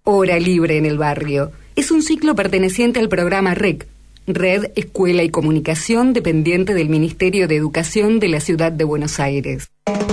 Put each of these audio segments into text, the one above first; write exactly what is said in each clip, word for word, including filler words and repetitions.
Hora Libre en el Barrio. Es un ciclo perteneciente al programa R E C, Red, Escuela y Comunicación, dependiente del Ministerio de Educación de la Ciudad de Buenos Aires.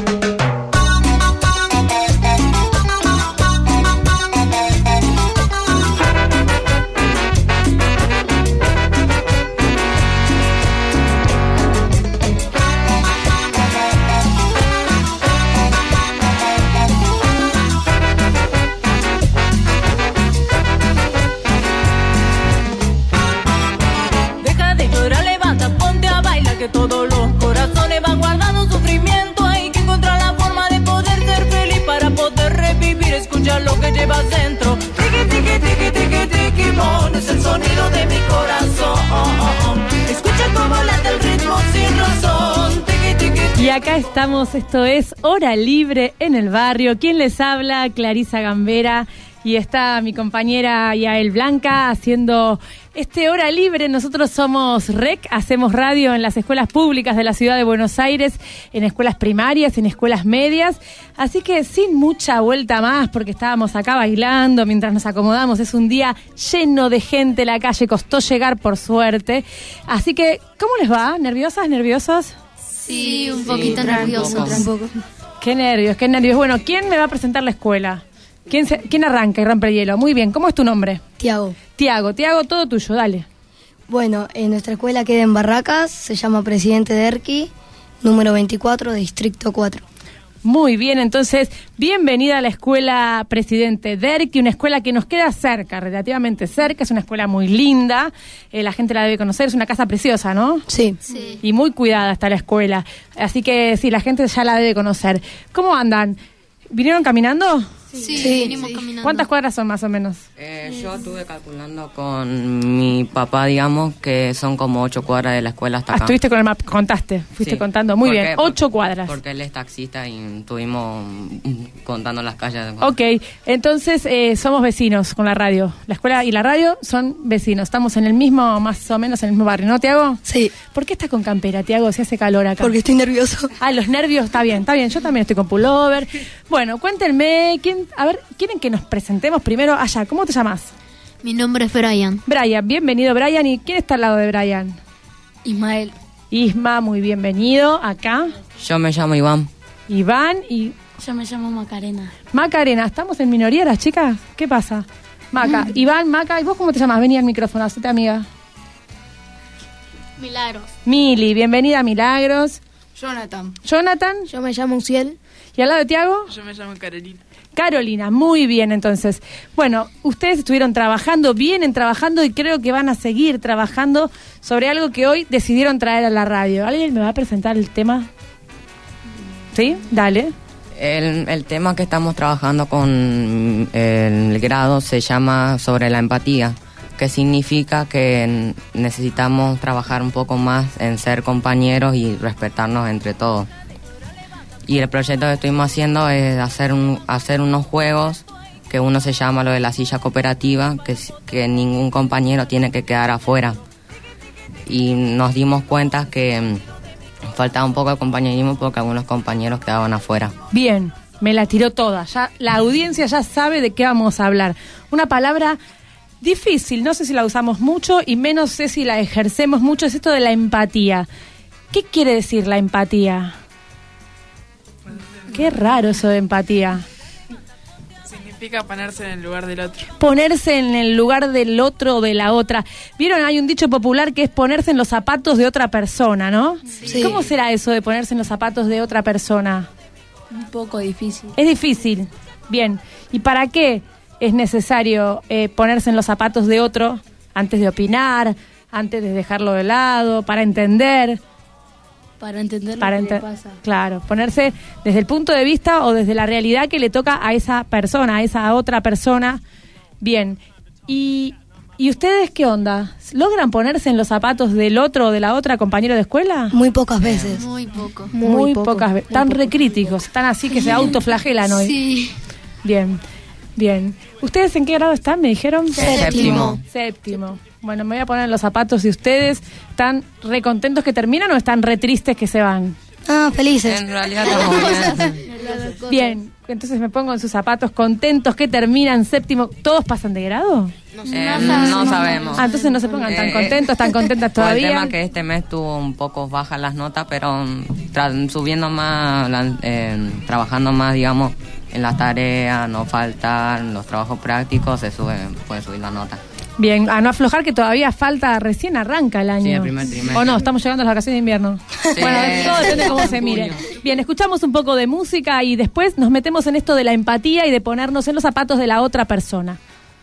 Que todos los corazones van guardando sufrimiento. Hay que encontrar la forma de poder ser feliz para poder revivir. Escuchar lo que llevas dentro. Tiki, tiki, tiki, tiki, tiki, mon. Es el sonido de mi corazón. Escucha cómo late el ritmo sin razón. Tiki, tiki, tiki. Y acá estamos, esto es Hora Libre en el Barrio. ¿Quién les habla? Clarisa Gambera. Y está mi compañera Yael Blanca haciendo este Hora Libre. Nosotros somos R E C, hacemos radio en las escuelas públicas de la ciudad de Buenos Aires, en escuelas primarias, en escuelas medias. Así que sin mucha vuelta más, porque estábamos acá bailando mientras nos acomodamos. Es un día lleno de gente, la calle costó llegar por suerte. Así que, ¿cómo les va? ¿Nerviosas, nerviosos? Sí, un poquito sí, nerviosos. Un poco. Qué nervios, qué nervios. Bueno, ¿quién me va a presentar la escuela? ¿Quién, se, ¿Quién arranca y rompe el hielo? Muy bien, ¿cómo es tu nombre? Tiago. Tiago, Tiago, todo tuyo, dale. Bueno, en nuestra escuela queda en Barracas, se llama Presidente Derqui, número veinticuatro, Distrito cuatro. Muy bien, entonces, bienvenida a la escuela Presidente Derqui, una escuela que nos queda cerca, relativamente cerca, es una escuela muy linda, eh, la gente la debe conocer, es una casa preciosa, ¿no? Sí. Sí. Y muy cuidada está la escuela, así que sí, la gente ya la debe conocer. ¿Cómo andan? ¿Vinieron caminando? Sí, sí, venimos sí. caminando. ¿Cuántas cuadras son más o menos? Eh, yo estuve calculando con mi papá, digamos, que son como ocho cuadras de la escuela hasta Ah, acá. estuviste con el mapa, contaste, fuiste Sí. contando. Muy Porque- bien, ocho cuadras. Porque él es taxista y estuvimos mm, contando las calles. Ok, entonces eh, somos vecinos con la radio. La escuela y la radio son vecinos. Estamos en el mismo, más o menos en el mismo barrio, ¿no, Tiago? Sí, ¿Por qué estás con campera, Tiago, si hace calor acá? porque estoy nervioso. Ah, los nervios, está bien, está bien. Yo también estoy con pullover. Bueno, cuéntenme, ¿quién, a ver, ¿quieren que nos presentemos primero? Allá, ¿cómo te llamas? Mi nombre es Brian. Brian, bienvenido, Brian. ¿Y quién está al lado de Brian? Ismael. Isma, muy bienvenido. Acá, Yo me llamo Iván. Iván y Yo me llamo Macarena. Macarena. ¿Estamos en minoría las chicas? ¿Qué pasa? Maca, Mm. Iván, Maca, ¿y vos cómo te llamas? Vení al micrófono, hacete amiga. Milagros. Mili, bienvenida, Milagros. Jonathan. Jonathan, Yo me llamo Uciel. ¿y al lado de Tiago? Yo me llamo Carolina. Carolina, muy bien entonces. Bueno, ustedes estuvieron trabajando, vienen trabajando y creo que van a seguir trabajando sobre algo que hoy decidieron traer a la radio. ¿Alguien me va a presentar el tema? ¿Sí? Dale. El, el tema que estamos trabajando con el grado se llama sobre la empatía, que significa que necesitamos trabajar un poco más en ser compañeros y respetarnos entre todos. Y el proyecto que estuvimos haciendo es hacer un, hacer unos juegos, que uno se llama lo de la silla cooperativa, que, que ningún compañero tiene que quedar afuera. Y nos dimos cuenta que mm, faltaba un poco de compañerismo porque algunos compañeros quedaban afuera. Bien, me la tiró toda. Ya, la audiencia ya sabe de qué vamos a hablar. Una palabra difícil, no sé si la usamos mucho y menos sé si la ejercemos mucho, es esto de la empatía. ¿Qué quiere decir la empatía? Qué raro eso de empatía. Significa ponerse en el lugar del otro. Ponerse en el lugar del otro o de la otra. ¿Vieron? Hay un dicho popular que es ponerse en los zapatos de otra persona, ¿no? Sí. ¿Cómo será eso de ponerse en los zapatos de otra persona? Un poco difícil. Es difícil. Bien. ¿Y para qué es necesario eh, ponerse en los zapatos de otro antes de opinar, antes de dejarlo de lado, para entender? Para entender lo Para que ente- le pasa. Claro, ponerse desde el punto de vista o desde la realidad que le toca a esa persona, a esa otra persona. Bien. ¿Y, y ustedes qué onda? ¿Logran ponerse en los zapatos del otro o de la otra compañero de escuela? Muy pocas veces. Muy poco. Muy Muy poco, pocas veces. muy Tan poco. recríticos, están así que se autoflagelan hoy. Sí. Bien, bien. ¿Ustedes en qué grado están, me dijeron? Séptimo. Séptimo. Bueno, me voy a poner en los zapatos de ustedes. ¿Están re contentos que terminan o están re tristes que se van? Ah, felices. En realidad estamos bien. Bien. entonces me pongo en sus zapatos, contentos que terminan séptimo. ¿Todos pasan de grado? No, eh, no sabemos. Ah, entonces no se pongan tan Eh, contentos, tan contentas Por el todavía. tema que este mes tuvo un poco bajas las notas, pero tra- subiendo más, la- eh, trabajando más, digamos, en las tareas, no faltan los trabajos prácticos, se sube, puede subir la nota. Bien, a no aflojar que todavía falta, recién arranca el año. Sí, el primer trimestre. O no, estamos llegando a las vacaciones de invierno. Sí. Bueno, todo depende de cómo se mire. Bien, escuchamos un poco de música y después nos metemos en esto de la empatía y de ponernos en los zapatos de la otra persona.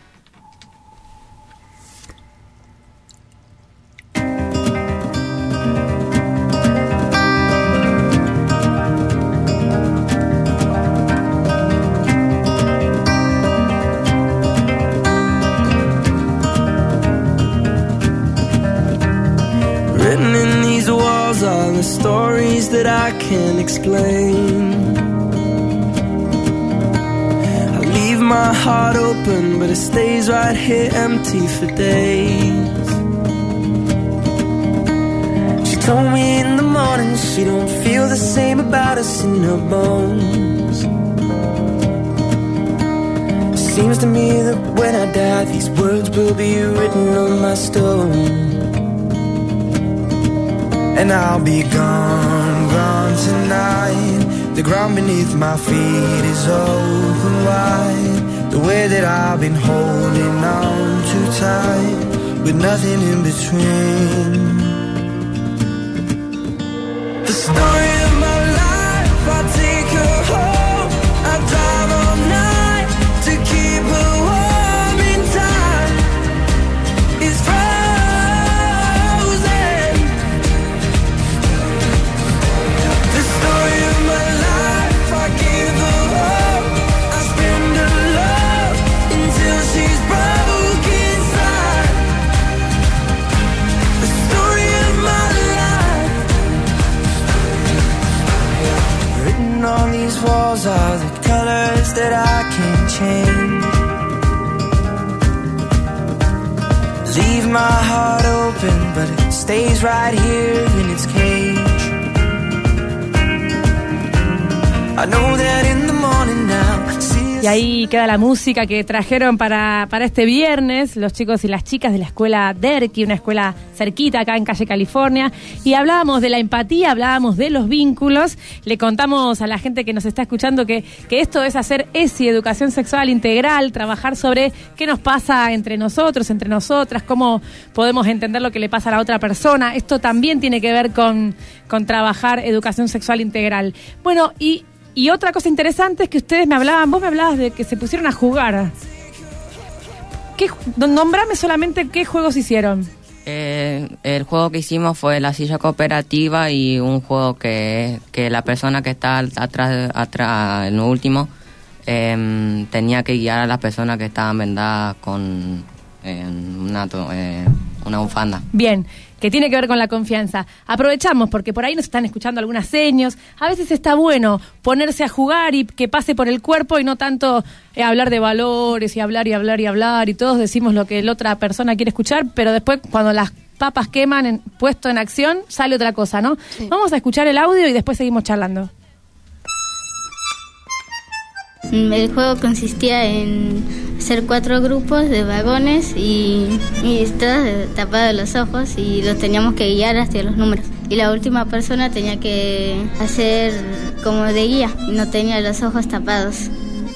Written in these walls are the stories that I can't explain. I leave my heart open, but it stays right here empty for days. She told me in the morning she don't feel the same about us in her bones. Seems to me that when I die, these words will be written on my stone. And I'll be gone, gone tonight. The ground beneath my feet is open wide. The way that I've been holding on too tight, with nothing in between. The story of my life, I take her home. I drive all night to keep her warm in time. It's frozen. The story of my life, I give her hope. I spend her love until she's broke inside. The story of my life. Written on these walls are the colors that I can't change. Leave my heart open, but it stays right here in its cage. I know that in the morning now, see. Y ahí queda la música que trajeron para, para este viernes los chicos y las chicas de la escuela Derqui, una escuela cerquita acá en Calle California. Y hablábamos de la empatía, hablábamos de los vínculos. Le contamos a la gente que nos está escuchando que, que esto es hacer E S I, educación sexual integral, trabajar sobre qué nos pasa entre nosotros, entre nosotras, cómo podemos entender lo que le pasa a la otra persona. Esto también tiene que ver con, con trabajar educación sexual integral. Bueno, y... Y otra cosa interesante es que ustedes me hablaban, vos me hablabas de que se pusieron a jugar. ¿Qué, nombrame solamente qué juegos hicieron. Eh, el juego que hicimos fue la silla cooperativa y un juego que, que la persona que está atrás, atrás en lo último, eh, tenía que guiar a las personas que estaban vendadas con eh, una, eh, una bufanda. Bien, que tiene que ver con la confianza. Aprovechamos porque por ahí nos están escuchando algunas señas. A veces está bueno ponerse a jugar y que pase por el cuerpo y no tanto eh, hablar de valores y hablar y hablar y hablar y todos decimos lo que la otra persona quiere escuchar, pero después cuando las papas queman en, puesto en acción sale otra cosa, ¿no? Sí. Vamos a escuchar el audio y después seguimos charlando. El juego consistía en hacer cuatro grupos de vagones y, y todos tapados los ojos y los teníamos que guiar hacia los números. Y la última persona tenía que hacer como de guía y no tenía los ojos tapados.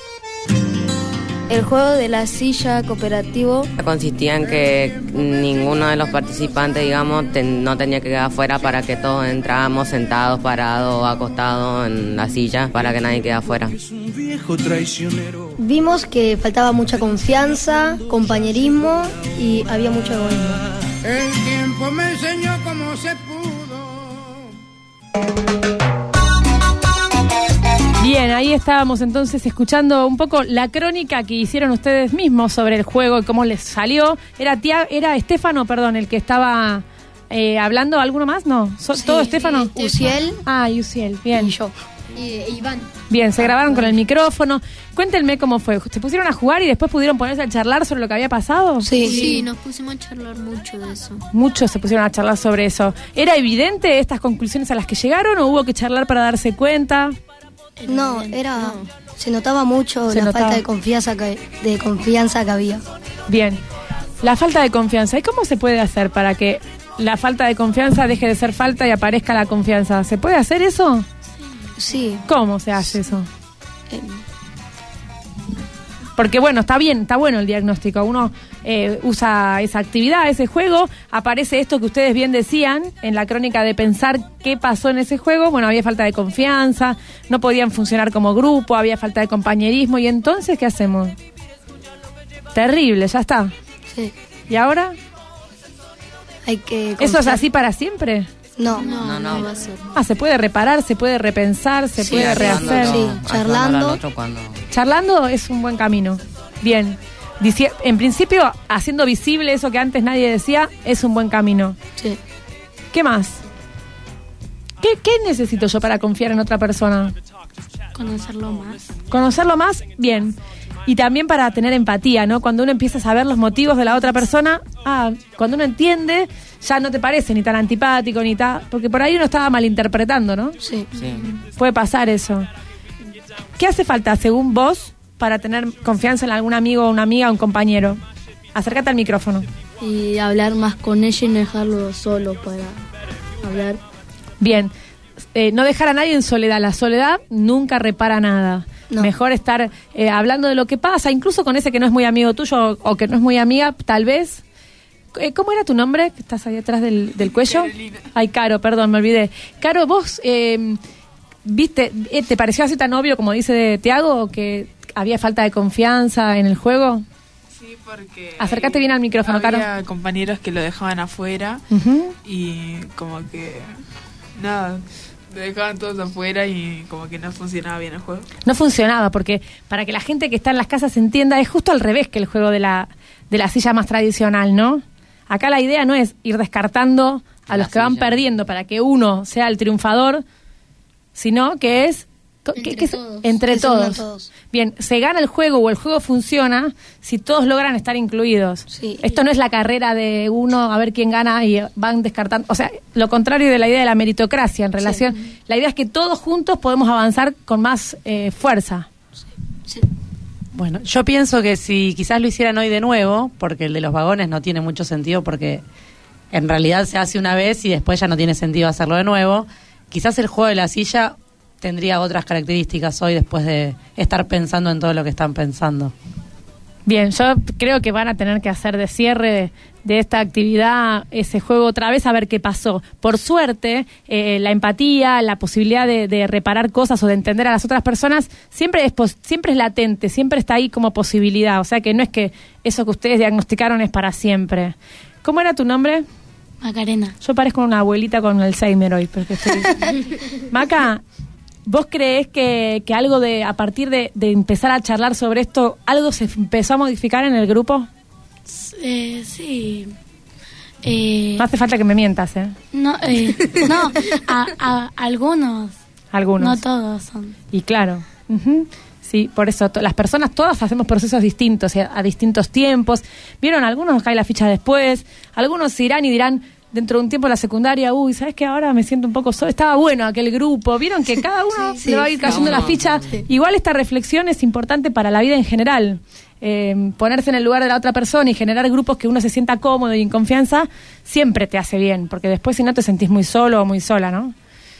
El juego de la silla cooperativo consistía en que ninguno de los participantes, digamos, ten, no tenía que quedar afuera para que todos entráramos sentados, parados, acostados en la silla, para que nadie quede afuera. Vimos que faltaba mucha confianza, compañerismo y había mucho egoísmo. El tiempo me enseñó cómo se pudo. Bien, ahí estábamos entonces escuchando un poco la crónica que hicieron ustedes mismos sobre el juego y cómo les salió. Era tía, era Estefano, perdón, el que estaba eh, hablando. ¿Alguno más? No, so, sí, ¿todo Estefano? Uciel. Ah, Uciel, bien. Y yo. Y Iván. Bien, se grabaron con el micrófono. Cuéntenme cómo fue. ¿Se pusieron a jugar y después pudieron ponerse a charlar sobre lo que había pasado? Sí, sí, nos pusimos a charlar mucho de eso. Muchos se pusieron a charlar sobre eso. ¿Era evidente estas conclusiones a las que llegaron o hubo que charlar para darse cuenta? No, era... Se notaba mucho Se la notaba. falta de confianza que, de confianza que había. Bien. La falta de confianza. ¿Y cómo se puede hacer para que la falta de confianza deje de ser falta y aparezca la confianza? ¿Se puede hacer eso? Sí. ¿Cómo se hace eso? Eh, Porque bueno, está bien, está bueno el diagnóstico. Uno eh, usa esa actividad, ese juego, aparece esto que ustedes bien decían en la crónica de pensar qué pasó en ese juego. Bueno, había falta de confianza, no podían funcionar como grupo, había falta de compañerismo. ¿Y entonces qué hacemos? Terrible, ya está. sí. ¿Y ahora? Hay que... ¿Eso es confiar. así para siempre? No. No, no. va a ser. Ah, se puede reparar, se puede repensar, se Sí, puede ayudándolo. rehacer. Sí, ayudándolo charlando. al otro cuando- Charlando es un buen camino. Bien. Dici- en principio, haciendo visible eso que antes nadie decía, es un buen camino. Sí. ¿Qué más? ¿Qué, qué necesito yo para confiar en otra persona? Conocerlo más. Conocerlo más, bien. Y también para tener empatía, ¿no? Cuando uno empieza a saber los motivos de la otra persona, ah, cuando uno entiende, ya no te parece ni tan antipático, ni tan... Porque por ahí uno estaba malinterpretando, ¿no? Sí. Sí. Puede pasar eso. ¿Qué hace falta, según vos, para tener confianza en algún amigo, una amiga, un compañero? Acércate al micrófono. Y hablar más con ella y no dejarlo solo para hablar. Bien. Eh, no dejar a nadie en soledad. La soledad nunca repara nada. No. Mejor estar eh, hablando de lo que pasa, incluso con ese que no es muy amigo tuyo o que no es muy amiga, tal vez. Eh, ¿Cómo era tu nombre? Que estás ahí atrás del, del cuello. Carolina. Ay, Caro, perdón, me olvidé. Caro, vos, eh, ¿viste, eh, te pareció así tan obvio como dice Tiago, que había falta de confianza en el juego? Sí, porque... Acércate bien al micrófono, había Caro. compañeros que lo dejaban afuera Ujú. y como que... Nada, lo dejaban todos afuera y como que no funcionaba bien el juego. No funcionaba, porque para que la gente que está en las casas entienda, es justo al revés que el juego de la, de la silla más tradicional, ¿no? Acá la idea no es ir descartando a La los que van silla. perdiendo para que uno sea el triunfador, sino que es... co- Entre que es- todos. entre Que se unan todos. todos. Bien, se gana el juego o el juego funciona si todos logran estar incluidos. Sí. Esto no es la carrera de uno a ver quién gana y van descartando. O sea, lo contrario de la idea de la meritocracia en relación. La idea es que todos juntos podemos avanzar con más eh, fuerza. Bueno, yo pienso que si quizás lo hicieran hoy de nuevo, porque el de los vagones no tiene mucho sentido, porque en realidad se hace una vez y después ya no tiene sentido hacerlo de nuevo, quizás el juego de la silla tendría otras características hoy después de estar pensando en todo lo que están pensando. Bien, yo creo que van a tener que hacer de cierre de, de esta actividad ese juego otra vez a ver qué pasó. Por suerte, eh, la empatía, la posibilidad de, de reparar cosas o de entender a las otras personas siempre es pos- siempre es latente, siempre está ahí como posibilidad. O sea que no es que eso que ustedes diagnosticaron es para siempre. ¿Cómo era tu nombre? Macarena. Yo parezco una abuelita con Alzheimer hoy, porque estoy... Maca, ¿vos creés que, que algo de, a partir de, de empezar a charlar sobre esto, algo se empezó a modificar en el grupo? Eh, sí. Eh, No hace falta que me mientas, ¿eh? no, eh, no a, a- algunos, Algunos. no todos son. Y claro, ujú, sí, por eso to- las personas todas hacemos procesos distintos, a, a distintos tiempos. Vieron, algunos nos cae la ficha después, algunos se irán y dirán dentro de un tiempo en la secundaria, uy, ¿sabes qué? Ahora me siento un poco solo, estaba bueno aquel grupo. Vieron que cada uno Sí, le va a ir sí, cayendo cada la uno. ficha. Sí. Igual esta reflexión es importante para la vida en general. Eh, ponerse en el lugar de la otra persona y generar grupos que uno se sienta cómodo y en confianza siempre te hace bien, porque después si no te sentís muy solo o muy sola, ¿no?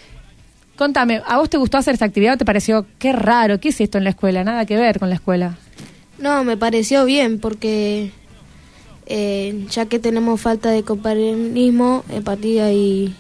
Contame, ¿a vos te gustó hacer esta actividad o te pareció qué raro? ¿Qué es esto en la escuela? Nada que ver con la escuela. No, me pareció bien porque eh, ya que tenemos falta de compañerismo, empatía y,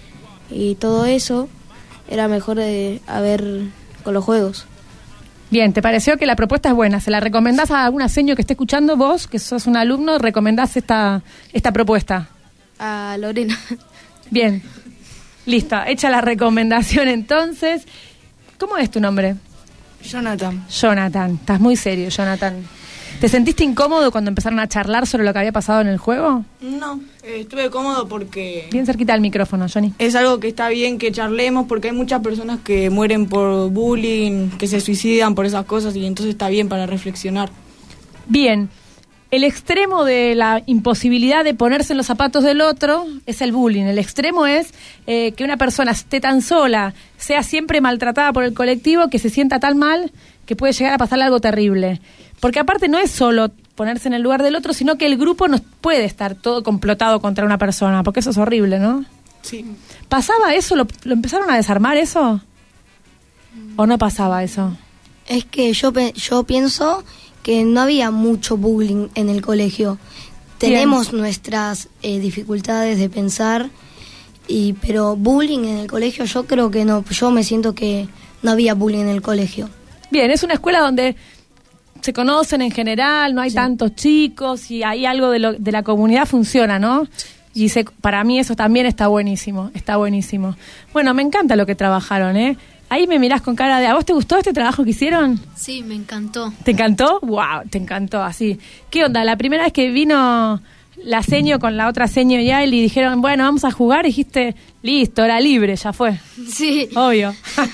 y todo eso, era mejor de, a ver con los juegos. Bien, ¿te pareció que la propuesta es buena? ¿Se la recomendás a algún señor que esté escuchando? Vos, que sos un alumno, ¿recomendás esta, esta propuesta? A Lorena. Bien, listo, hecha la recomendación entonces. ¿Cómo es tu nombre? Jonathan. Jonathan, estás muy serio, Jonathan. ¿Te sentiste incómodo cuando empezaron a charlar sobre lo que había pasado en el juego? No, eh, estuve cómodo porque Bien cerquita del micrófono, Johnny. es algo que está bien que charlemos, porque hay muchas personas que mueren por bullying, que se suicidan por esas cosas, y entonces está bien para reflexionar. Bien, el extremo de la imposibilidad de ponerse en los zapatos del otro es el bullying. El extremo es eh, que una persona esté tan sola, sea siempre maltratada por el colectivo, que se sienta tan mal que puede llegar a pasarle algo terrible. Porque aparte no es solo ponerse en el lugar del otro, sino que el grupo no puede estar todo complotado contra una persona, porque eso es horrible, ¿no? Sí. ¿Pasaba eso? ¿Lo, lo empezaron a desarmar eso? ¿O no pasaba eso? Es que yo, pe- yo pienso que no había mucho bullying en el colegio. Tenemos Bien. nuestras eh, dificultades de pensar, y pero bullying en el colegio yo creo que no. Yo me siento que no había bullying en el colegio. Bien, es una escuela donde se conocen en general, no hay sí. tantos chicos y ahí algo de, lo, de la comunidad funciona, ¿no? Y se, para mí eso también está buenísimo, está buenísimo. Bueno, me encanta lo que trabajaron, ¿eh? Ahí me mirás con cara de... ¿A vos te gustó este trabajo que hicieron? Sí, me encantó. ¿Te encantó? ¡Wow! Te encantó, así. ¿Qué onda? La primera vez que vino la seño con la otra seño y él y dijeron, bueno, vamos a jugar, dijiste, listo, hora libre, ya fue. Sí. Obvio.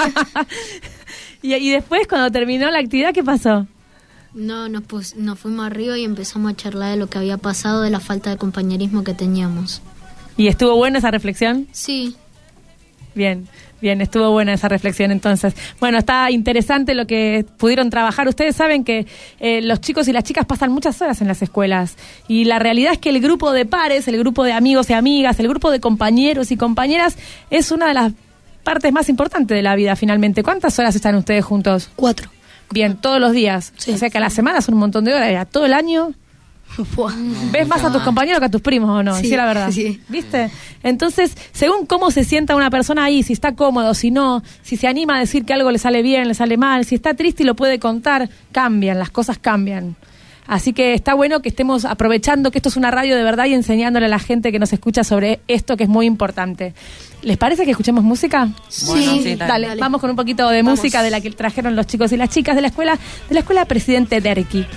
y, y después, cuando terminó la actividad, ¿qué pasó? No, nos, pues, nos fuimos arriba y empezamos a charlar de lo que había pasado, de la falta de compañerismo que teníamos. ¿Y estuvo buena esa reflexión? Sí. Bien, bien, estuvo buena esa reflexión entonces. Bueno, está interesante lo que pudieron trabajar. Ustedes saben que eh, los chicos y las chicas pasan muchas horas en las escuelas y la realidad es que el grupo de pares, el grupo de amigos y amigas, el grupo de compañeros y compañeras es una de las partes más importantes de la vida finalmente. ¿Cuántas horas están ustedes juntos? Cuatro. Bien, todos los días. Sí. O sea que a la semana son un montón de horas. ¿A todo el año? ¿Ves más a tus compañeros que a tus primos o no? Sí, sí la verdad. Sí. ¿Viste? Entonces, según cómo se sienta una persona ahí, si está cómodo, si no, si se anima a decir que algo le sale bien, le sale mal, si está triste y lo puede contar, cambian, las cosas cambian. Así que está bueno que estemos aprovechando que esto es una radio de verdad y enseñándole a la gente que nos escucha sobre esto que es muy importante. ¿Les parece que escuchemos música? Sí, bueno, sí dale, dale, dale. Vamos con un poquito de vamos. música de la que trajeron los chicos y las chicas de la escuela, de la escuela Presidente Derqui.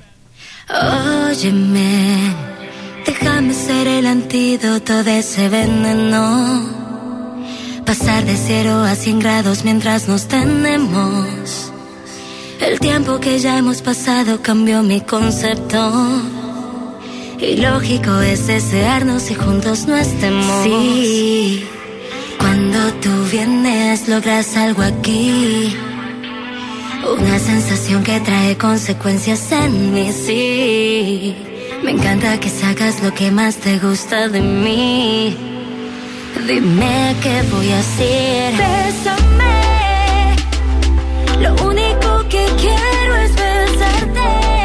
Óyeme, déjame ser el antídoto de ese veneno. Pasar de cero a cien grados mientras nos tenemos. El tiempo que ya hemos pasado cambió mi concepto. Y lógico es desearnos y juntos no estemos. Sí, cuando tú vienes logras algo aquí. Una sensación que trae consecuencias en mí, sí. Me encanta que sacas lo que más te gusta de mí. Dime qué voy a hacer. Bésame. Lo único que quiero es besarte.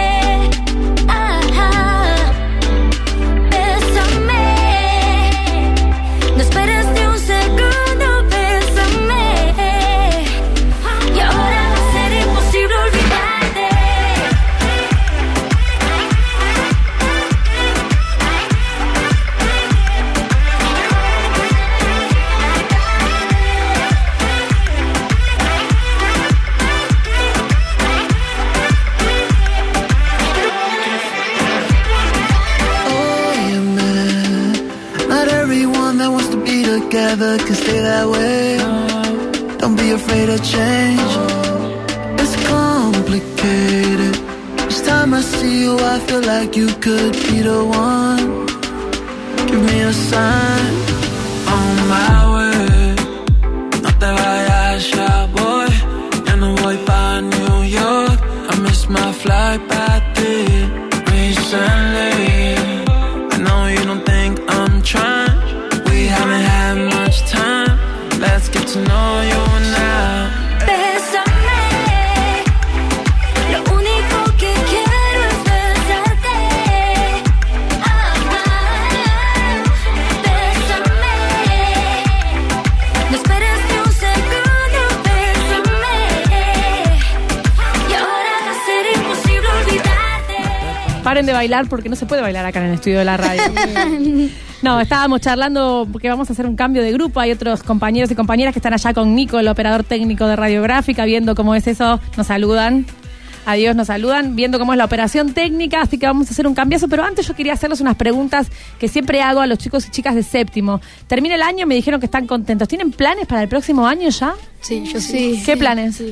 Ajá. Bésame. No esperes ni un segundo, bésame. Y ahora together can stay that way. Don't be afraid of change. It's complicated. Each time I see you I feel like you could be the one. Give me a sign. On my way. No te vayas ya voy. Ya no voy pa' New York. I missed my flight back there recently. I know you don't think I'm trying. We haven't had much time. Let's get to know you now. Bésame. Lo único que quiero es besarte. Ah, bésame. No esperes ni un segundo. Bésame. Y ahora va a ser imposible olvidarte. Paren de bailar porque no se puede bailar acá en el estudio de la radio. No, estábamos charlando porque vamos a hacer un cambio de grupo. Hay otros compañeros y compañeras que están allá con Nico, el operador técnico de Radiográfica, viendo cómo es eso. Nos saludan. Adiós, nos saludan, viendo cómo es la operación técnica. Así que vamos a hacer un cambiazo. Pero antes yo quería hacerles unas preguntas que siempre hago a los chicos y chicas de séptimo. Termina el año, me dijeron que están contentos. ¿Tienen planes para el próximo año ya? Sí, yo sí. ¿Qué planes? Sí.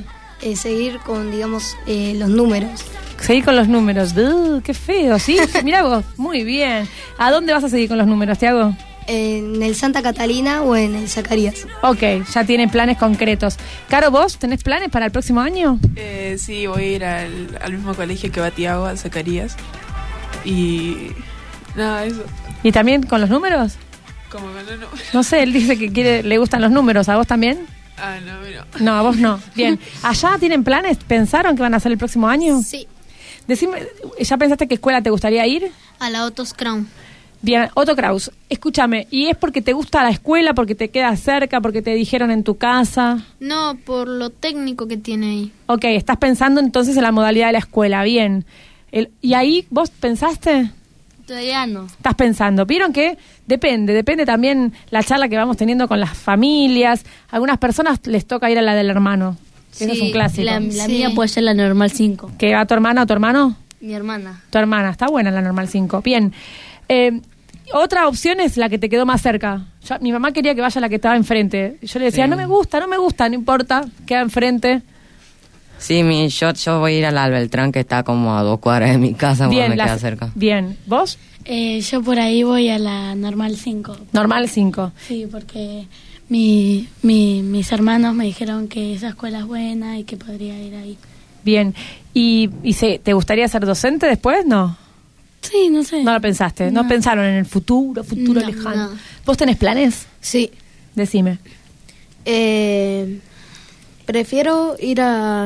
eh, seguir con, digamos, eh, los números. Seguir con los números. Uh, ¡Qué feo! ¿Sí? Mirá vos, muy bien. ¿A dónde vas a seguir con los números, Tiago? En el Santa Catalina o en el Zacarías. Ok, ya tienen planes concretos. Caro, ¿vos tenés planes para el próximo año? Eh, sí, voy a ir al, al mismo colegio que va Tiago, al Zacarías. Y nada, eso. ¿Y también con los números? Como con los números. No sé, él dice que quiere, le gustan los números. ¿A vos también? Ah, no, no. No, a vos no. Bien. ¿Allá tienen planes? ¿Pensaron que van a hacer el próximo año? Sí. Decime, ¿ya pensaste qué escuela te gustaría ir? A la Ottos Crown. Bien, Otto Kraus, escúchame, ¿y es porque te gusta la escuela, porque te queda cerca, porque te dijeron en tu casa? No, por lo técnico que tiene ahí. Ok, estás pensando entonces en la modalidad de la escuela, bien. El, ¿Y ahí vos pensaste? Todavía no. Estás pensando. Vieron que depende, depende también la charla que vamos teniendo con las familias. A algunas personas les toca ir a la del hermano. Sí, eso es un clásico. La, la sí. mía puede ser la normal cinco. ¿Que va tu hermana o tu hermano? Mi hermana. Tu hermana, está buena la normal cinco. Bien. Eh, otra opción es la que te quedó más cerca. Yo, mi mamá quería que vaya a la que estaba enfrente. Yo le decía, sí. no me gusta, no me gusta, no importa, queda enfrente. Sí, mi, yo, yo voy a ir a la Beltrán, que está como a dos cuadras de mi casa, porque me queda cerca. Bien, ¿vos? Eh, yo por ahí voy a la normal cinco. Normal cinco. Sí, porque mi, mi, mis hermanos me dijeron que esa escuela es buena y que podría ir ahí. Bien, ¿y, y se, te gustaría ser docente después? No. Sí, no sé. No lo pensaste, no, no pensaron en el futuro, futuro no, lejano. No. ¿Vos tenés planes? Sí. Decime. Eh, prefiero ir a,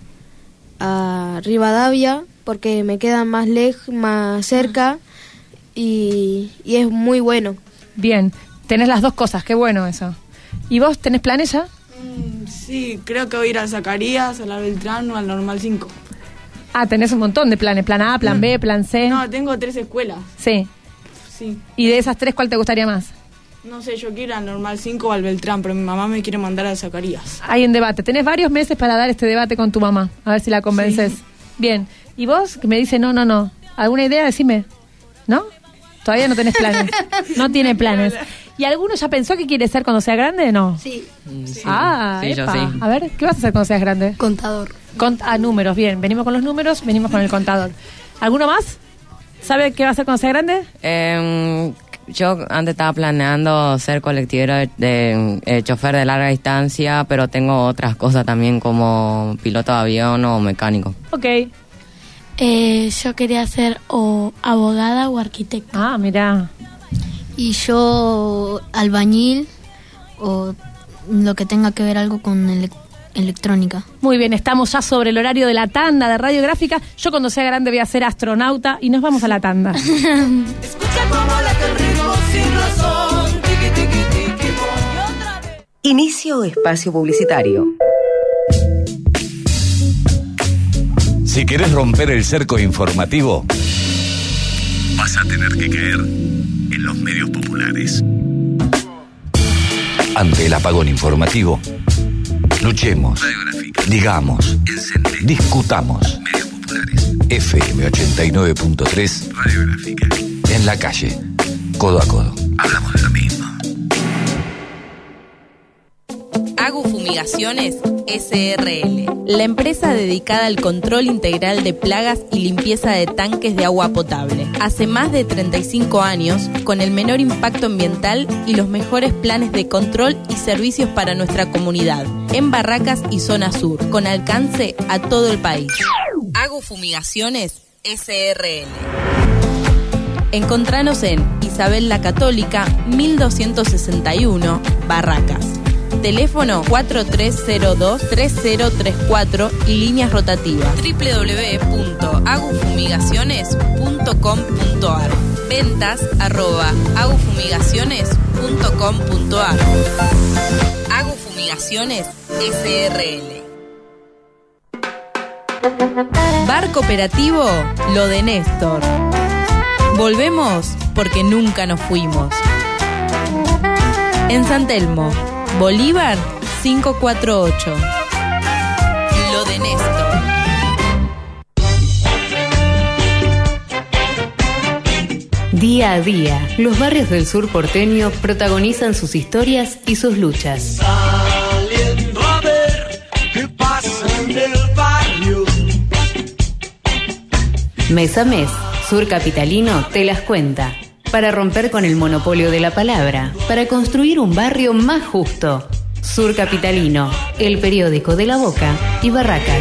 a Rivadavia porque me queda más lejos, más cerca y, y es muy bueno. Bien, tenés las dos cosas, qué bueno eso. ¿Y vos tenés planes ya? Mm, sí, creo que voy a ir a Zacarías, a la Beltrán o al Normal cinco. Ah, tenés un montón de planes, plan A, plan B, plan C. No, tengo tres escuelas. Sí. Sí. ¿Y de esas tres cuál te gustaría más? No sé, yo quiero ir al Normal cinco o al Beltrán, pero mi mamá me quiere mandar a Zacarías. Hay un debate. Tenés varios meses para dar este debate con tu mamá, a ver si la convences. Sí. Bien. ¿Y vos? Que me dice no, no, no. ¿Alguna idea? Decime. ¿No? Todavía no tenés planes. No tiene planes. ¿Y alguno ya pensó que quiere ser cuando sea grande o no? Sí. sí. Ah, sí, epa. yo sí. A ver, ¿qué vas a hacer cuando seas grande? Contador. Cont ah, números, bien. Venimos con los números, venimos con el contador. ¿Alguno más? ¿Sabe qué va a hacer cuando sea grande? Eh, yo antes estaba planeando ser colectivero de, de eh, chofer de larga distancia, pero tengo otras cosas también como piloto de avión o mecánico. Ok. Eh, yo quería ser o abogada o arquitecta. Ah, mira. Y yo albañil o lo que tenga que ver algo con ele electrónica. Muy bien, estamos ya sobre el horario de la tanda de radiográfica. Yo cuando sea grande voy a ser astronauta y nos vamos a la tanda. Escucha cómo late el ritmo sin razón. Tiki, tiki, tiki, y otra vez. Inicio espacio publicitario. Si querés romper el cerco informativo, vas a tener que caer en los medios populares. Ante el apagón informativo, luchemos, digamos, discutamos. Medios populares. F M ochenta y nueve punto tres Radiográfica. En la calle, codo a codo. Hablamos de lo mismo. Agu Fumigaciones S R L, la empresa dedicada al control integral de plagas y limpieza de tanques de agua potable. Hace más de treinta y cinco años, con el menor impacto ambiental y los mejores planes de control y servicios para nuestra comunidad, en Barracas y Zona Sur, con alcance a todo el país. Agu Fumigaciones S R L. Encontranos en Isabel la Católica, mil doscientos sesenta y uno, Barracas. Teléfono cuatro tres cero dos, tres cero tres cuatro y líneas rotativas. doble u doble u doble u punto agufumigaciones punto com punto a r. Ventas arroba agufumigaciones punto com punto a r. Agu Fumigaciones S R L. Bar Cooperativo Lo de Néstor. Volvemos porque nunca nos fuimos. En San Telmo, Bolívar cinco cuatro ocho. Lo de Néstor. Día a día, los barrios del sur porteño protagonizan sus historias y sus luchas. Saliendo a ver qué pasa en Mes a mes, Sur Capitalino te las cuenta. Para romper con el monopolio de la palabra, para construir un barrio más justo. Sur Capitalino, el periódico de La Boca y Barracas.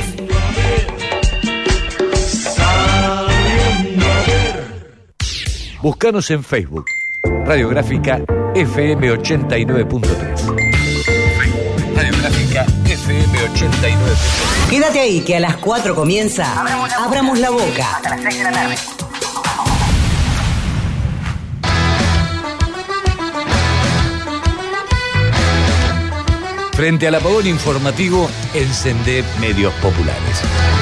Búscanos en Facebook. Radiográfica F M ochenta y nueve punto tres. Radiográfica F M ochenta y nueve punto tres. Quédate ahí que a las cuatro comienza Abramos la, Abramos la Boca. Hasta las seis de la tarde. Frente al apagón informativo, encendé medios populares.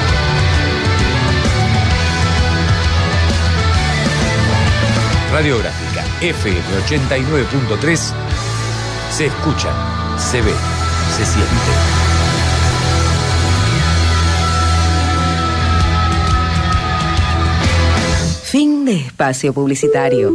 Radiográfica F M ochenta y nueve punto tres se escucha, se ve, se siente. Fin de espacio publicitario.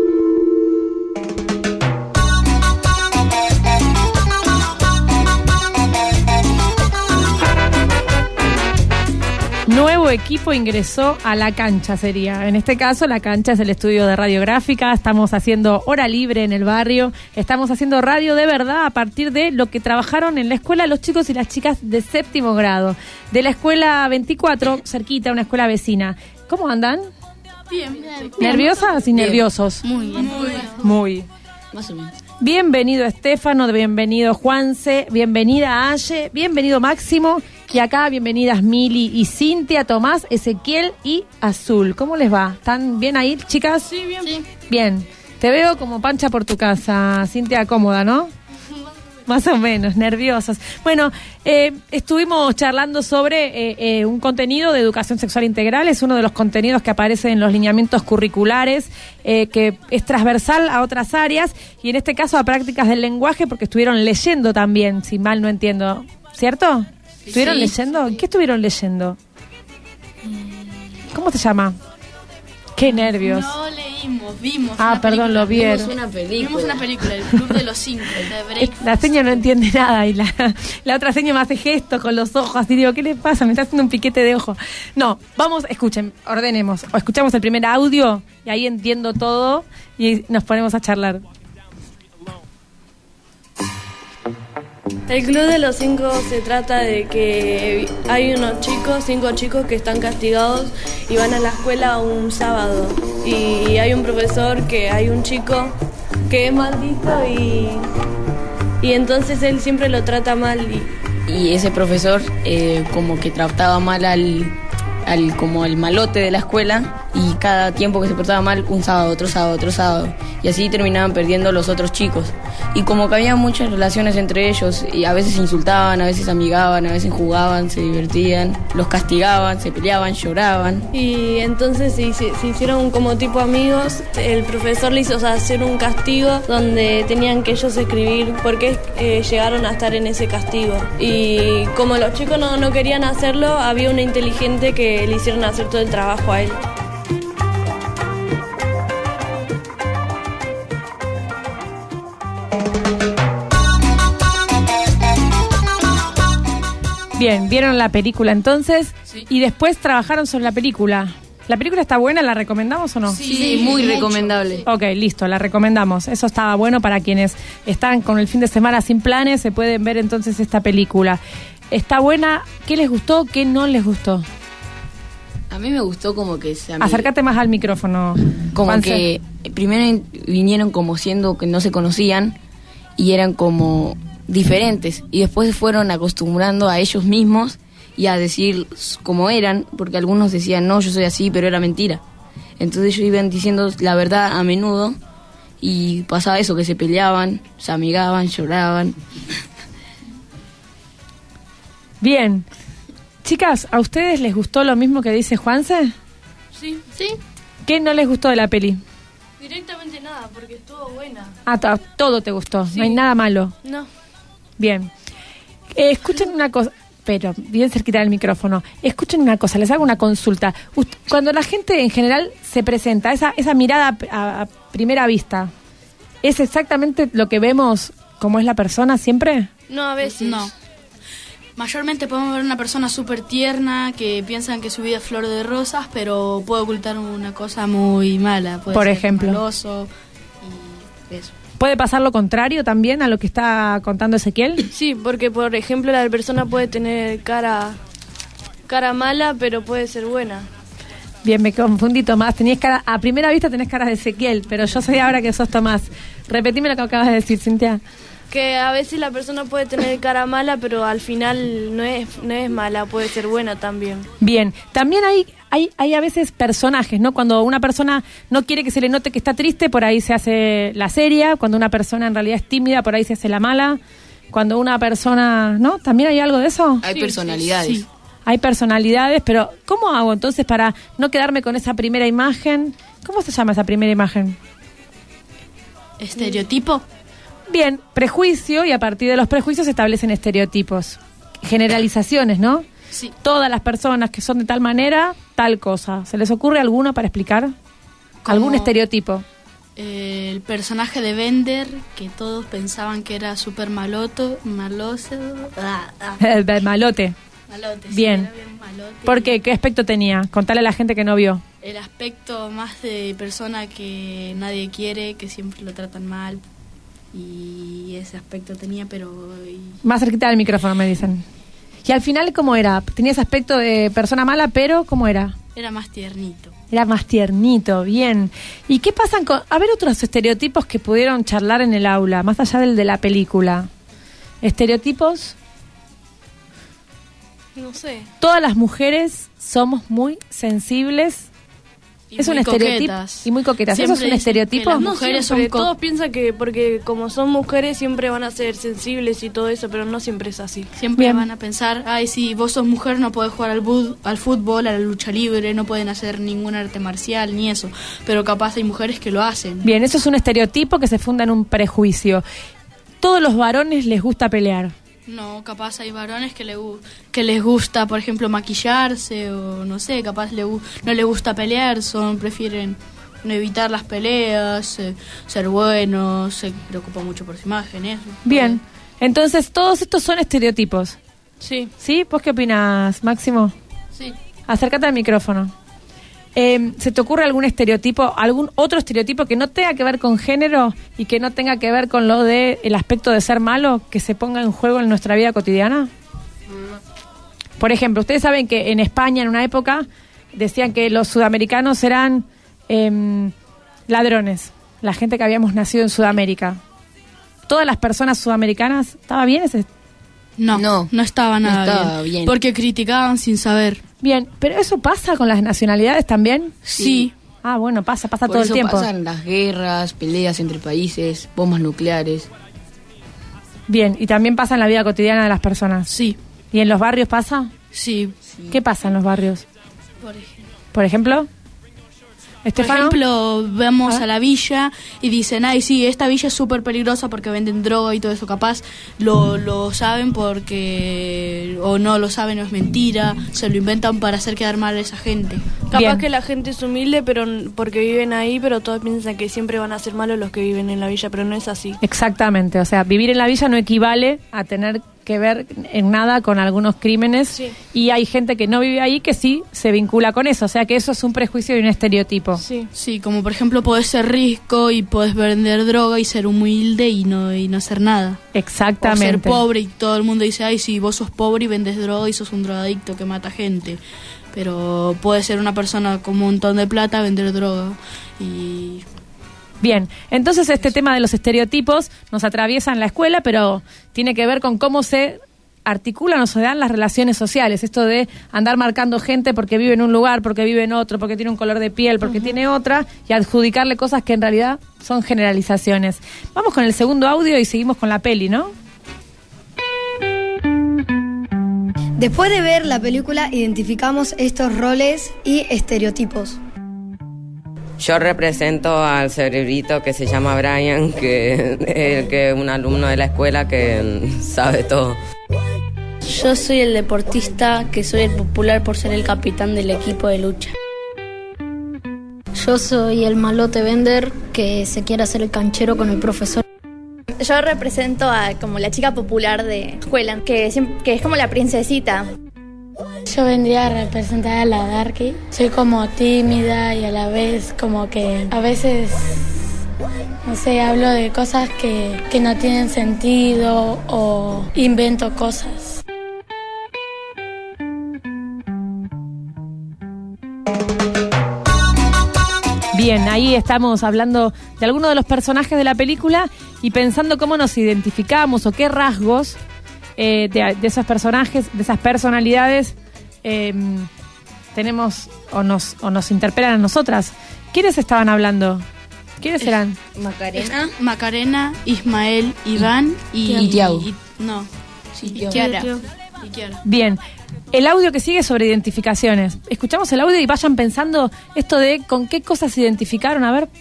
Nuevo equipo ingresó a la cancha, sería. En este caso, la cancha es el estudio de Radiográfica. Estamos haciendo hora libre en el barrio. Estamos haciendo radio de verdad a partir de lo que trabajaron en la escuela los chicos y las chicas de séptimo grado. De la escuela veinticuatro, cerquita, una escuela vecina. ¿Cómo andan? Bien. bien. ¿Nerviosas y bien. nerviosos? Muy bien. Muy. Muy. Más o menos. Bienvenido Estefano, bienvenido Juanse, bienvenida Aye, bienvenido Máximo y acá bienvenidas Mili y Cintia, Tomás, Ezequiel y Azul. ¿Cómo les va? ¿Están bien ahí, chicas? Sí, bien. Sí. Bien. Te veo como pancha por tu casa, Cintia, cómoda, ¿no? Más o menos, nerviosas. Bueno, eh, estuvimos charlando sobre eh, eh, un contenido de educación sexual integral. Es uno de los contenidos que aparece en los lineamientos curriculares, eh, que es transversal a otras áreas y en este caso a prácticas del lenguaje, porque estuvieron leyendo también, si mal no entiendo. ¿Cierto? ¿Estuvieron sí. leyendo? ¿Qué estuvieron leyendo? ¿Cómo se llama? Qué nervios. No leímos, vimos. Ah, una perdón, película. lo vieron. Vimos una película. Vimos una película, El Club de los Cinco, de Break. La seña no entiende nada y la, la otra seña me hace gestos con los ojos y digo, ¿qué le pasa? Me está haciendo un piquete de ojo. No, vamos, escuchen, ordenemos. O escuchamos el primer audio y ahí entiendo todo y nos ponemos a charlar. El Club de los Cinco se trata de que hay unos chicos, cinco chicos que están castigados y van a la escuela un sábado. Y hay un profesor que hay un chico que es maldito y, y entonces él siempre lo trata mal. Y, y ese profesor eh, como que trataba mal al, al, como el malote de la escuela y cada tiempo que se portaba mal, un sábado, otro sábado, otro sábado. Y así terminaban perdiendo los otros chicos. Y como que había muchas relaciones entre ellos, y a veces se insultaban, a veces amigaban, a veces jugaban, se divertían, los castigaban, se peleaban, lloraban. Y entonces se, se, se hicieron como tipo amigos. El profesor le hizo o sea, hacer un castigo donde tenían que ellos escribir por qué eh, llegaron a estar en ese castigo. Y como los chicos no, no querían hacerlo, había una inteligente que le hicieron hacer todo el trabajo a él. Bien, ¿vieron la película entonces? Sí. Y después trabajaron sobre la película. ¿La película está buena? ¿La recomendamos o no? Sí, sí muy mucho. recomendable. Ok, listo, la recomendamos. Eso estaba bueno para quienes están con el fin de semana sin planes, se pueden ver entonces esta película. Está buena. ¿Qué les gustó? ¿Qué no les gustó? A mí me gustó como que... Se Acércate más al micrófono. Como Juanse. que primero vinieron como siendo que no se conocían y eran como... diferentes y después se fueron acostumbrando a ellos mismos y a decir cómo eran, porque algunos decían no, yo soy así, pero era mentira. Entonces ellos iban diciendo la verdad a menudo y pasaba eso, que se peleaban, se amigaban, lloraban. Bien. Chicas, ¿a ustedes les gustó lo mismo que dice Juanse? Sí. Sí. ¿Qué no les gustó de la peli? Directamente nada, porque estuvo buena. Ah, to- todo te gustó, sí. No hay nada malo. No. Bien. Eh, escuchen una cosa, pero bien cerquita del micrófono. Escuchen una cosa, les hago una consulta. Ust- cuando la gente en general se presenta, esa, esa mirada a, a primera vista, ¿es exactamente lo que vemos como es la persona siempre? No, a veces. No. Mayormente podemos ver una persona súper tierna que piensan que su vida es flor de rosas, pero puede ocultar una cosa muy mala. Puede Por ser ejemplo. maloso y eso. ¿Puede pasar lo contrario también a lo que está contando Ezequiel? Sí, porque por ejemplo la persona puede tener cara cara mala, pero puede ser buena. Bien, me confundí, Tomás. Tenías cara, a primera vista tenés cara de Ezequiel, pero yo soy ahora que sos Tomás. Repetime lo que acabas de decir, Cintia. Que a veces la persona puede tener cara mala, pero al final no es no es mala, puede ser buena también. Bien, también hay, hay, hay a veces personajes, ¿no? Cuando una persona no quiere que se le note que está triste, por ahí se hace la seria. Cuando una persona en realidad es tímida, por ahí se hace la mala. Cuando una persona, ¿no? ¿También hay algo de eso? Hay Sí, personalidades. sí, sí. Hay personalidades, pero ¿cómo hago entonces para no quedarme con esa primera imagen? ¿Cómo se llama esa primera imagen? ¿Estereotipo? Bien, prejuicio, y a partir de los prejuicios se establecen estereotipos. Generalizaciones, ¿no? Sí. Todas las personas que son de tal manera, tal cosa. ¿Se les ocurre alguno para explicar? ¿Algún estereotipo? Eh, el personaje de Bender, que todos pensaban que era súper maloto, maloso. Ah, ah. El malote. Malote, sí, Bien. era bien malote. ¿Por qué? ¿Qué aspecto tenía? Contale a la gente que no vio. El aspecto más de persona que nadie quiere, que siempre lo tratan mal. Y ese aspecto tenía, pero... y- Más cerquita del micrófono, me dicen. Y al final, ¿cómo era? Tenía ese aspecto de persona mala, pero ¿cómo era? Era más tiernito. Era más tiernito, bien. ¿Y qué pasan con...? A ver, otros estereotipos que pudieron charlar en el aula, más allá del de la película. Estereotipos. No sé. Todas las mujeres somos muy sensibles. Y es muy un estereotipo. coquetas. Y muy coquetas. ¿Eso Siempre es un dicen que estereotipo? las No mujeres siempre, son co- todos piensan que porque como son mujeres siempre van a ser sensibles y todo eso, pero no siempre es así. Siempre van a pensar, ay, si vos sos mujer no podés jugar al, bud- al fútbol, a la lucha libre, no pueden hacer ningún arte marcial ni eso. Pero capaz hay mujeres que lo hacen. Bien, eso es un estereotipo que se funda en un prejuicio. Todos los varones les gusta pelear. No, capaz hay varones que, le, gu- que les gusta, por ejemplo, maquillarse o no sé, capaz le, gu- no les gusta pelear, son prefieren no evitar las peleas, eh, ser buenos, se preocupan mucho por su imagen, eso. Bien, entonces todos estos son estereotipos. Sí. ¿Sí? ¿Vos qué opinás, Máximo? Sí. Acércate al micrófono. Eh, ¿Se te ocurre algún estereotipo, algún otro estereotipo que no tenga que ver con género y que no tenga que ver con lo de el aspecto de ser malo que se ponga en juego en nuestra vida cotidiana? Por ejemplo, ustedes saben que en España en una época decían que los sudamericanos eran eh, ladrones, la gente que habíamos nacido en Sudamérica. ¿Todas las personas sudamericanas, estaba bien ese? No, no, no estaba nada estaba bien, bien. porque criticaban sin saber. Bien, pero ¿eso pasa con las nacionalidades también? Sí. Ah, bueno, pasa, pasa Por todo el eso tiempo. pasan las guerras, peleas entre países, bombas nucleares. Bien, y también pasa en la vida cotidiana de las personas. Sí. ¿Y en los barrios pasa? Sí. ¿Qué pasa en los barrios? Por ejemplo. Por ejemplo, Por Estefano. ejemplo, vamos A ver. a la villa y dicen, ay, sí, esta villa es súper peligrosa porque venden droga y todo eso. Capaz lo, lo saben porque, o no lo saben, o es mentira, se lo inventan para hacer quedar mal a esa gente. Capaz Bien. que la gente es humilde pero n- porque viven ahí, pero todos piensan que siempre van a ser malos los que viven en la villa, pero no es así. Exactamente, o sea, vivir en la villa no equivale a tener que ver en nada con algunos crímenes. Sí. Y hay gente que no vive ahí que sí se vincula con eso, o sea que eso es un prejuicio y un estereotipo. Sí. Sí, como por ejemplo podés ser rico y podés vender droga y ser humilde y no, y no hacer nada. Exactamente. O ser pobre y todo el mundo dice, ay, sí, vos sos pobre y vendes droga y sos un drogadicto que mata gente. Pero puede ser una persona con un montón de plata, vender droga y... Bien, entonces este tema de los estereotipos nos atraviesa en la escuela, pero tiene que ver con cómo se articulan o se dan las relaciones sociales. Esto de andar marcando gente porque vive en un lugar, porque vive en otro, porque tiene un color de piel, porque tiene otra, y adjudicarle cosas que en realidad son generalizaciones. Vamos con el segundo audio y seguimos con la peli, ¿no? Después de ver la película, identificamos estos roles y estereotipos. Yo represento al cerebrito que se llama Brian, que es el que un alumno de la escuela que sabe todo. Yo soy el deportista, que soy el popular por ser el capitán del equipo de lucha. Yo soy el malote Bender, que se quiere hacer el canchero con el profesor. yo represento a como la chica popular de escuela, que, siempre, que es como la princesita. Yo vendría a representar a la Darky. Soy como tímida y a la vez como que a veces, no sé, hablo de cosas que, que no tienen sentido o invento cosas. Bien, ahí estamos hablando de algunos de los personajes de la película y pensando cómo nos identificamos o qué rasgos eh, de, de esos personajes, de esas personalidades eh, tenemos o nos, o nos interpelan a nosotras. ¿Quiénes estaban hablando? ¿Quiénes eran? Macarena. Macarena, Ismael, Iván y... Y Tiago. y- no, Sí, y Tiago. Kiara. Tiago. Y Kiara. Bien, el audio que sigue es sobre identificaciones. Escuchamos el audio y vayan pensando esto de con qué cosas se identificaron. A ver.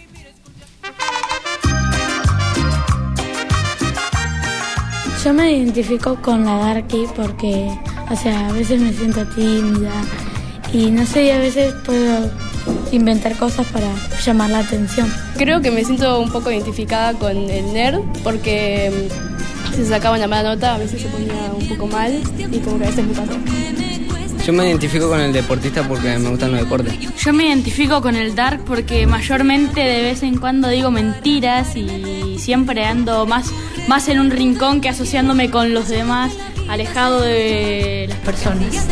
Yo me identifico con la Darky porque, o sea, a veces me siento tímida y no sé, a veces puedo inventar cosas para llamar la atención. Creo que me siento un poco identificada con el nerd porque mm, si se sacaba una mala nota a veces se ponía un poco mal y como que a veces me pasó. Yo me identifico con el deportista porque me gustan los deportes. Yo me identifico con el dark porque mayormente de vez en cuando digo mentiras y siempre ando más, más en un rincón que asociándome con los demás, alejado de las personas.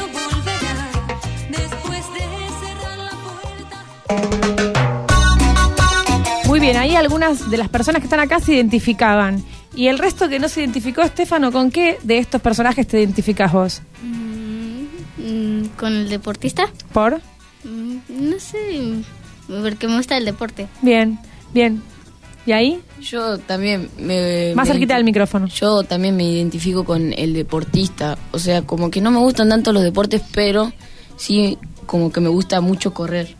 Muy bien, ahí algunas de las personas que están acá se identificaban. ¿Y el resto que no se identificó, Estefano, con qué de estos personajes te identificas vos? Mm, ¿Con el deportista? ¿Por? Mm, No sé, porque me gusta el deporte. Bien, bien. ¿Y ahí? Yo también me... Más me cerquita del micrófono. Yo también me identifico con el deportista. O sea, como que no me gustan tanto los deportes, pero sí como que me gusta mucho correr.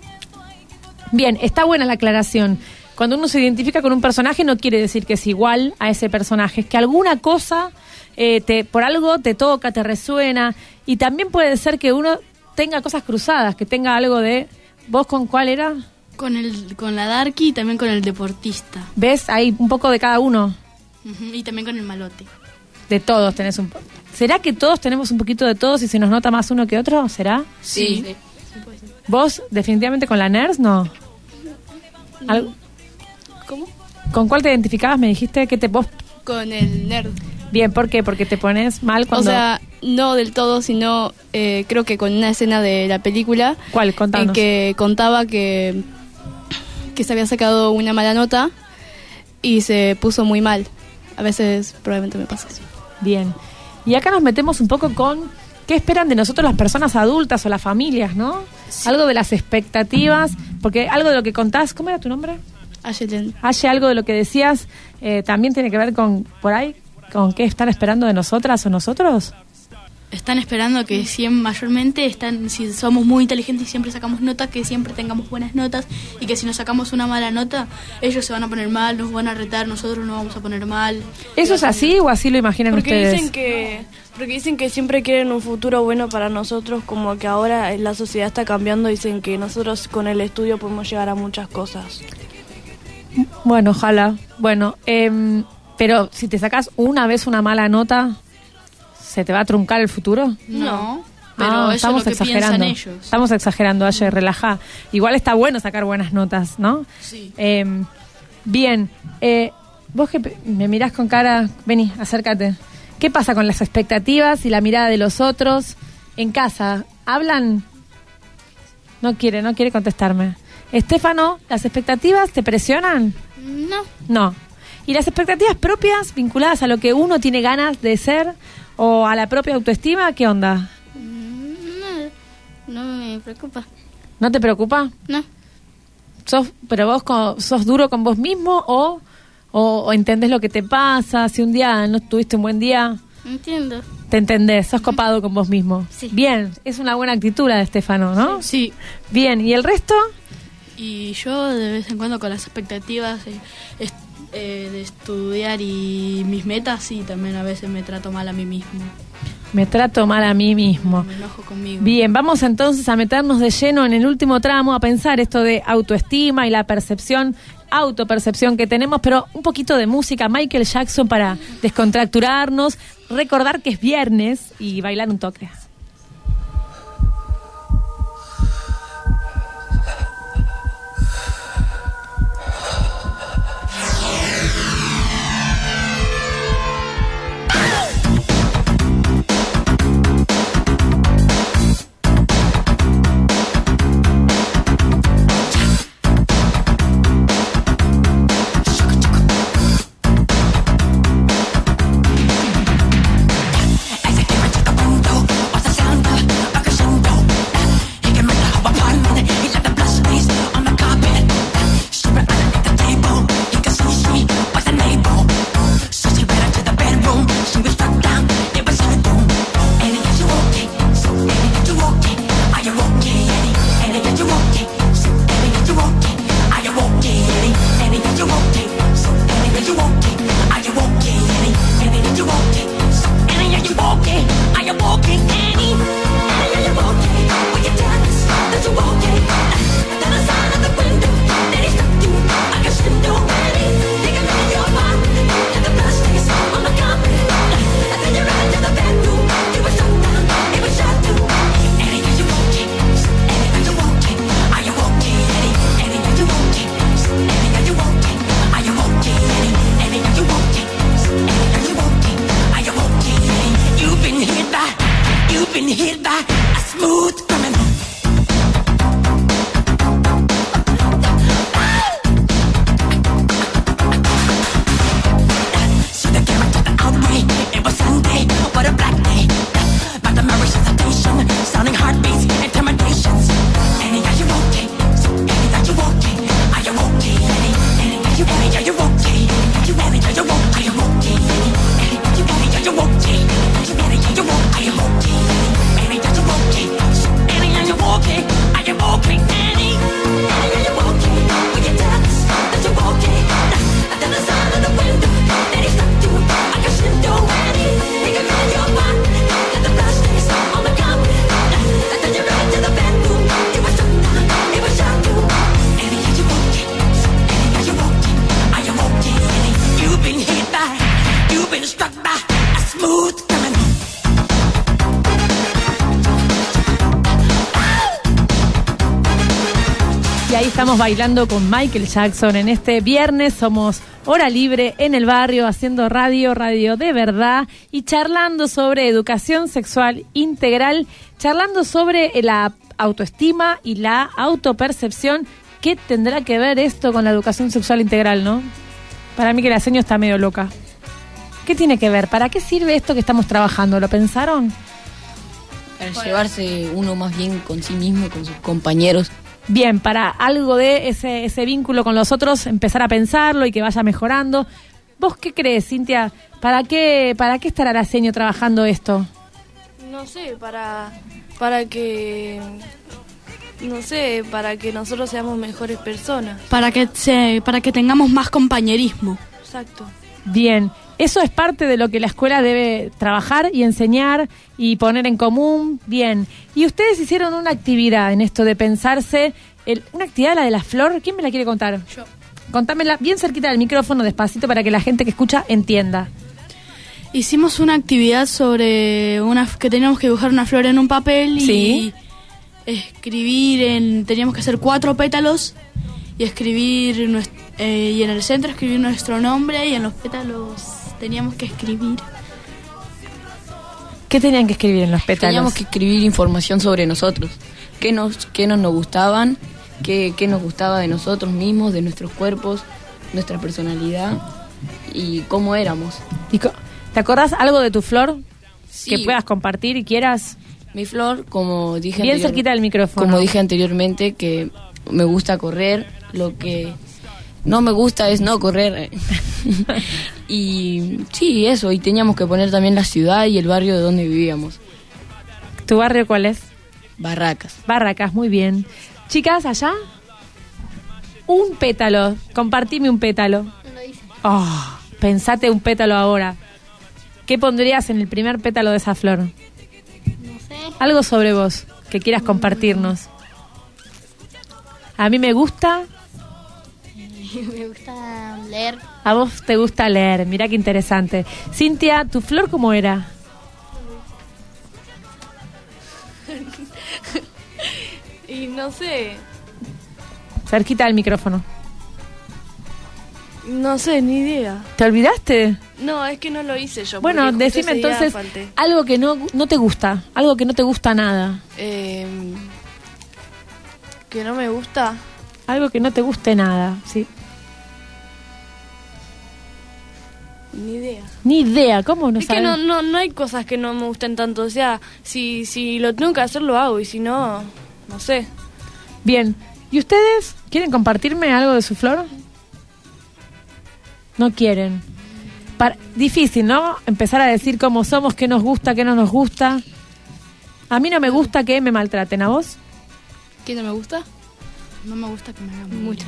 Bien, está buena la aclaración. Cuando uno se identifica con un personaje no quiere decir que es igual a ese personaje. Es que alguna cosa, eh, te, por algo te toca, te resuena. Y también puede ser que uno tenga cosas cruzadas, que tenga algo de... ¿Vos con cuál era? Con el con la darky y también con el deportista. ¿Ves? Hay un poco de cada uno. Ujú, y también con el malote. De todos tenés un poco. ¿Será que todos tenemos un poquito de todos y se nos nota más uno que otro? ¿Será? Sí. Sí. ¿Vos definitivamente con la NERS? No. ¿Algo? ¿Cómo? ¿Con cuál te identificabas? Me dijiste que te vos... Con el nerd. Bien, ¿por qué? Porque te pones mal cuando... O sea, no del todo, sino eh, creo que con una escena de la película. ¿Cuál? Contanos. En que contaba que, que se había sacado una mala nota y se puso muy mal. A veces probablemente me pasa eso. Bien. Y acá nos metemos un poco con qué esperan de nosotros las personas adultas o las familias, ¿no? Sí. Algo de las expectativas, porque algo de lo que contás... ¿Cómo era tu nombre? Ayelen. Aye, algo de lo que decías eh, también tiene que ver con, por ahí, con qué están esperando de nosotras o nosotros. Están esperando que siempre, mayormente, están, si somos muy inteligentes y siempre sacamos notas, que siempre tengamos buenas notas y que si nos sacamos una mala nota, ellos se van a poner mal, nos van a retar, nosotros nos vamos a poner mal. ¿Eso es así o así lo imaginan porque ustedes? Dicen que, porque dicen que siempre quieren un futuro bueno para nosotros, como que ahora la sociedad está cambiando, dicen que nosotros con el estudio podemos llegar a muchas cosas. Bueno, ojalá. Bueno, eh, pero si te sacas una vez una mala nota, ¿se te va a truncar el futuro? No, pero Ah, eso estamos es lo que exagerando. piensan ellos. Estamos exagerando, Aye, relajá. Igual está bueno sacar buenas notas, ¿no? Sí. Eh, bien, eh, vos que me mirás con cara, vení, acércate. ¿Qué pasa con las expectativas y la mirada de los otros en casa? ¿Hablan? No quiere, no quiere contestarme. Estefano, ¿las expectativas te presionan? No. No. ¿Y las expectativas propias vinculadas a lo que uno tiene ganas de ser o a la propia autoestima, qué onda? No, no me preocupa. ¿No te preocupa? No. ¿Sos, pero vos co- sos duro con vos mismo o, o, o entendés lo que te pasa? Si un día no tuviste un buen día, Entiendo. te entendés, sos copado con vos mismo. Sí. Bien, es una buena actitud la de Estefano, ¿no? Sí. Bien, ¿y el resto? Y yo de vez en cuando con las expectativas eh, est- eh, de estudiar y mis metas, sí, también a veces me trato mal a mí mismo. Me trato mal a mí mismo. Me enojo conmigo. Bien, vamos entonces a meternos de lleno en el último tramo, a pensar esto de autoestima y la percepción, autopercepción que tenemos, pero un poquito de música, Michael Jackson para descontracturarnos, recordar que es viernes y bailar un toque. Estamos bailando con Michael Jackson en este viernes. Somos Hora Libre en el barrio, haciendo radio, radio de verdad y charlando sobre educación sexual integral, charlando sobre la autoestima y la autopercepción. ¿Qué tendrá que ver esto con la educación sexual integral, no? Para mí que la seño está medio loca. ¿Qué tiene que ver? ¿Para qué sirve esto que estamos trabajando? ¿Lo pensaron? Para bueno. llevarse uno más bien con sí mismo y con sus compañeros. Bien, para algo de ese, ese vínculo con los otros, empezar a pensarlo y que vaya mejorando. ¿Vos qué crees, Cintia? ¿Para qué, para qué estará la seño trabajando esto? No sé, para, para que... No sé, para que nosotros seamos mejores personas. Para que, se, para que tengamos más compañerismo. Exacto. Bien, eso es parte de lo que la escuela debe trabajar y enseñar y poner en común. Bien, y ustedes hicieron una actividad en esto de pensarse, el, una actividad, la de la flor. ¿Quién me la quiere contar? Yo. Contámela bien cerquita del micrófono, despacito, para que la gente que escucha entienda. Hicimos una actividad sobre una que teníamos que dibujar una flor en un papel y ¿sí? escribir en, teníamos que hacer cuatro pétalos y escribir nuestro, eh, y en el centro escribir nuestro nombre y en los pétalos teníamos que escribir. ¿Qué tenían que escribir en los pétalos? Teníamos que escribir información sobre nosotros, qué nos, qué nos, nos gustaban, qué, qué nos gustaba de nosotros mismos, de nuestros cuerpos, nuestra personalidad y cómo éramos. ¿Y co- ¿Te acordás algo de tu flor? Sí. Que puedas compartir y quieras. Mi flor, como dije bien cerquita del micrófono. Como dije anteriormente, que me gusta correr, lo que no me gusta es no correr. Y sí, eso, y teníamos que poner también la ciudad y el barrio de donde vivíamos. ¿Tu barrio cuál es? Barracas. Barracas, muy bien. Chicas, allá, un pétalo, compartime un pétalo. No lo hice. Oh, pensate un pétalo ahora. ¿Qué pondrías en el primer pétalo de esa flor? No sé. Algo sobre vos que quieras compartirnos. A mí me gusta... Me gusta leer. A vos te gusta leer, mirá qué interesante. Cintia, ¿tu flor cómo era? Y no sé, Cerquita del micrófono. no sé, ni idea. ¿Te olvidaste? No, es que no lo hice yo. Bueno, porque justo decime ese día entonces falté. algo que no, no te gusta, algo que no te gusta nada. Eh, que no me gusta. Algo que no te guste nada, sí. Ni idea. Ni idea, ¿cómo no es sabes? que no, no, no hay cosas que no me gusten tanto. O sea, si, si lo tengo que hacer, lo hago. Y si no, no sé. Bien, ¿y ustedes quieren compartirme algo de su flor? No quieren. Para, difícil, ¿no? Empezar a decir cómo somos, qué nos gusta, qué no nos gusta. A mí no me gusta que me maltraten, ¿a vos? ¿Qué no me gusta? No me gusta que me hagan mucho.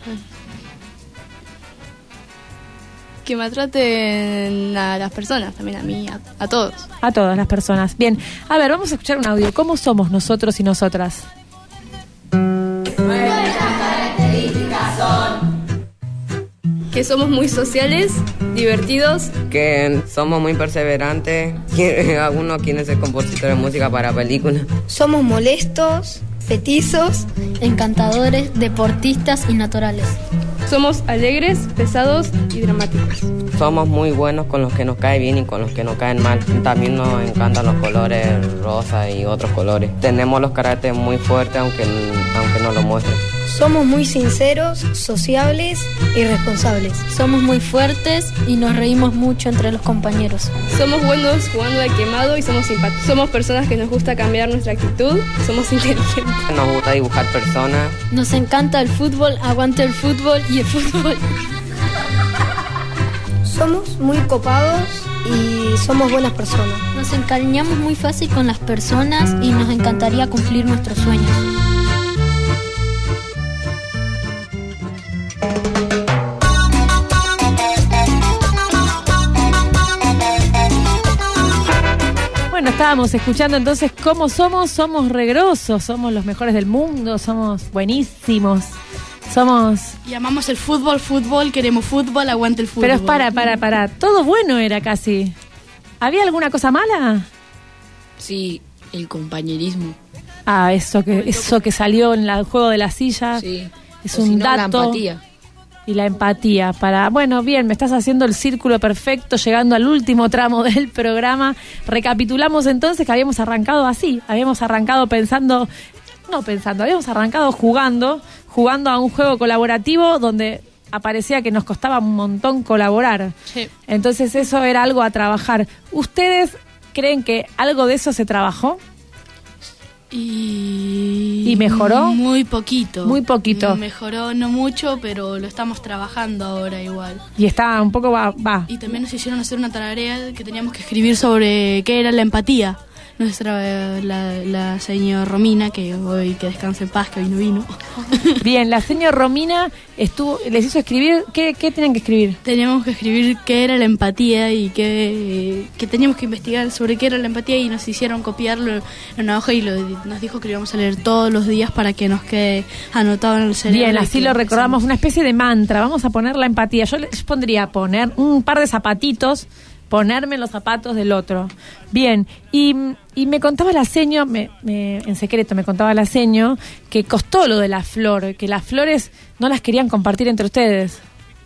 Que maltraten a las personas, también a mí, a, a todos. A todas las personas. Bien, a ver, vamos a escuchar un audio. ¿Cómo somos nosotros y nosotras? Nuestras características son que somos muy sociales, divertidos, Que somos muy perseverantes. Algunos quieren ser compositores de música para películas. Somos molestos, petizos, encantadores, deportistas y naturales. somos alegres, pesados y dramáticos. Somos muy buenos con los que nos cae bien y con los que nos caen mal. También nos encantan los colores rosa y otros colores. Tenemos los caracteres muy fuertes, aunque, aunque no lo muestren. Somos muy sinceros, sociables y responsables. Somos muy fuertes y nos reímos mucho entre los compañeros. Somos buenos jugando al quemado y somos simpáticos. Somos personas que nos gusta cambiar nuestra actitud. Somos inteligentes. Nos gusta dibujar personas. Nos encanta el fútbol, aguanta el fútbol y el fútbol. Somos muy copados y somos buenas personas. Nos encariñamos muy fácil con las personas y nos encantaría cumplir nuestros sueños. Bueno, estábamos escuchando entonces cómo somos, somos regrosos, somos los mejores del mundo, somos buenísimos, somos... Y amamos el fútbol, fútbol, queremos fútbol, aguante el fútbol. Pero es para, para, para, todo bueno era casi. ¿Había alguna cosa mala? Sí, el compañerismo. Ah, eso que, eso que salió en la- el juego de la silla, Sí. es O un si no, la dato. empatía. Y la empatía para, bueno, bien, me estás haciendo el círculo perfecto, llegando al último tramo del programa. Recapitulamos entonces que habíamos arrancado así, habíamos arrancado pensando, no pensando, habíamos arrancado jugando, jugando a un juego colaborativo donde aparecía que nos costaba un montón colaborar. Sí. Entonces eso era algo a trabajar. ¿Ustedes creen que algo de eso se trabajó? Y... ¿Y mejoró? Muy poquito. Muy poquito. Mejoró no mucho, pero lo estamos trabajando ahora igual. Y está un poco, va, va. Y también nos hicieron hacer una tarea que teníamos que escribir sobre qué era la empatía. Nuestra, la, la señora Romina, que hoy que descanse en paz, que hoy no vino. Bien, la señora Romina estuvo, les hizo escribir, ¿qué, qué tenían que escribir? Teníamos que escribir qué era la empatía y qué, que teníamos que investigar sobre qué era la empatía y nos hicieron copiarlo en una hoja y lo, nos dijo que lo íbamos a leer todos los días para que nos quede anotado en el cerebro. Bien, y así que lo recordamos, una especie de mantra. Vamos a poner la empatía. Yo les pondría poner un par de zapatitos, ponerme en los zapatos del otro. Bien, y, y me contaba la seño, me, me, en secreto me contaba la seño, que costó lo de la flor, que las flores no las querían compartir entre ustedes.